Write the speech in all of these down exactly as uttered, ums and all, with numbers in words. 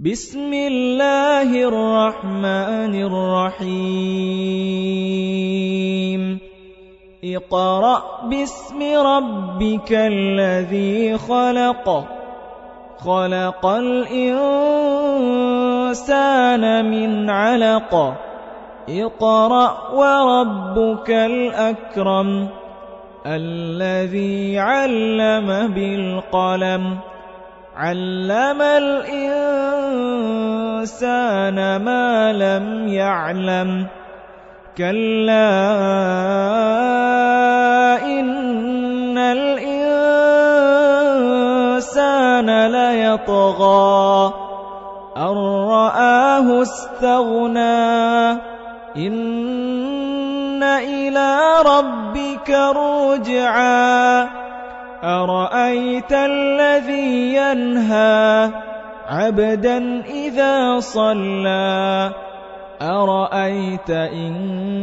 بسم الله الرحمن الرحيم اقرأ باسم ربك الذي خلق خلق الإنسان من علق اقرأ وربك الأكرم الذي علم بالقلم علم الإنسان ما لم يعلم كلا إن الإنسان ليطغى أن رآه استغنى إن إلى ربك رجعا أرأيت الذي ينهى عبدا إذا صلى أرأيت إن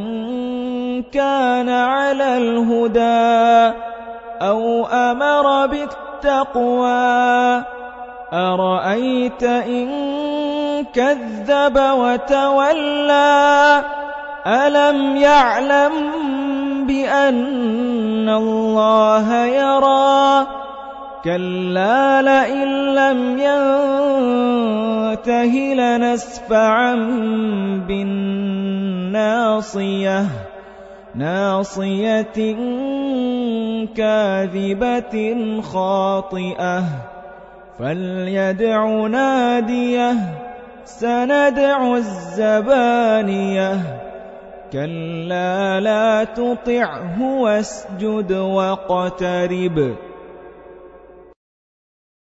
كان على الهدى أو أمر بالتقوى أرأيت إن كذب وتولى ألم يعلم بأن الله يرى كلا لئن لم ينته لنسفعا بالناصية ناصية كاذبة خاطئة فليدع ناديه سندع الزبانية كلا لا تطعه واسجد واقترب